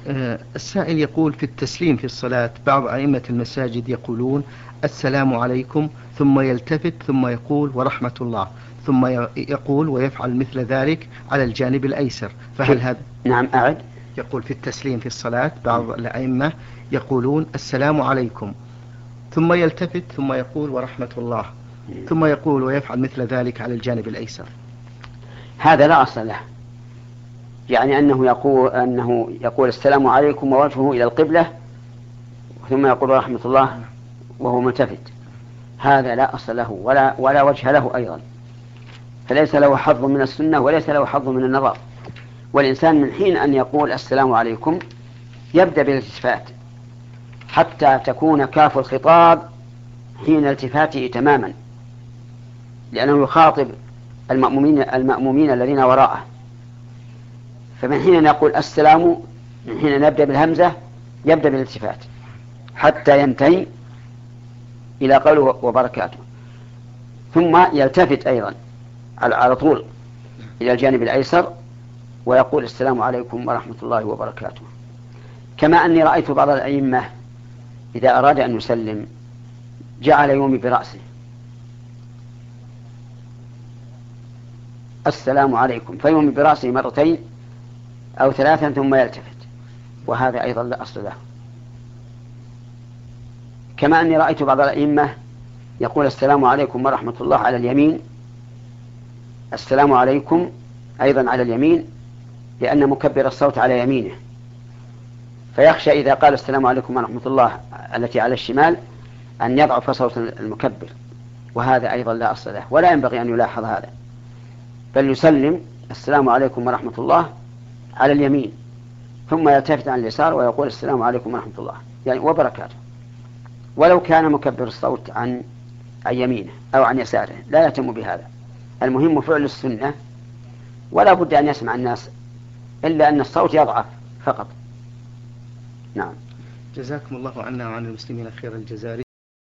السائل يقول في التسليم في الصلاة بعض أئمة المساجد يقولون السلام عليكم ثم يلتفت ثم يقول ورحمة الله ثم يقول ويفعل مثل ذلك على الجانب الأيسر، فهل هذا؟ نعم أعد. يقول في التسليم في الصلاة بعض الأئمة يقولون السلام عليكم ثم يلتفت ثم يقول ورحمة الله ثم يقول ويفعل مثل ذلك على الجانب الأيسر. هذا لا أصل له، يعني أنه يقول السلام عليكم ووجهه إلى القبلة ثم يقول ورحمة الله وهو ملتفت، هذا لا أصل له ولا وجه له أيضا، فليس له حظ من السنة وليس له حظ من النظر. والإنسان من حين أن يقول السلام عليكم يبدأ بالالتفات حتى تكون كاف الخطاب حين التفاته تماما، لأنه يخاطب المأمومين الذين وراءه. فمن حين أن يقول السلام، من حين أن يبدأ بالهمزة يبدأ بالالتفات حتى ينتهي إلى قوله وبركاته، ثم يلتفت أيضا على طول إلى الجانب الأيسر ويقول السلام عليكم ورحمة الله وبركاته. كما أني رأيت بعض الأئمة إذا أراد أن يسلم جعل يومي برأسه السلام عليكم فيومي برأسه مرتين أو ثلاثا ثم يلتفت، وهذا أيضا لا أصل له. كما أني رأيت بعض الأئمة يقول السلام عليكم ورحمة الله على اليمين، السلام عليكم أيضا على اليمين، لأن مكبر الصوت على يمينه، فيخشى إذا قال السلام عليكم ورحمة الله التي على الشمال أن يضعف صوت المكبر، وهذا أيضا لا أصل له ولا ينبغي أن يلاحظ هذا، بل يسلم السلام عليكم ورحمة الله على اليمين ثم يلتفت عن اليسار ويقول السلام عليكم ورحمة الله يعني وبركاته، ولو كان مكبر الصوت عن يمينه أو عن يساره لا يهتم بهذا. المهم فعل السنة، ولا بد أن يسمع الناس إلا أن الصوت يضعف فقط. نعم. جزاكم الله عنا وعن المسلمين خير الجزاء.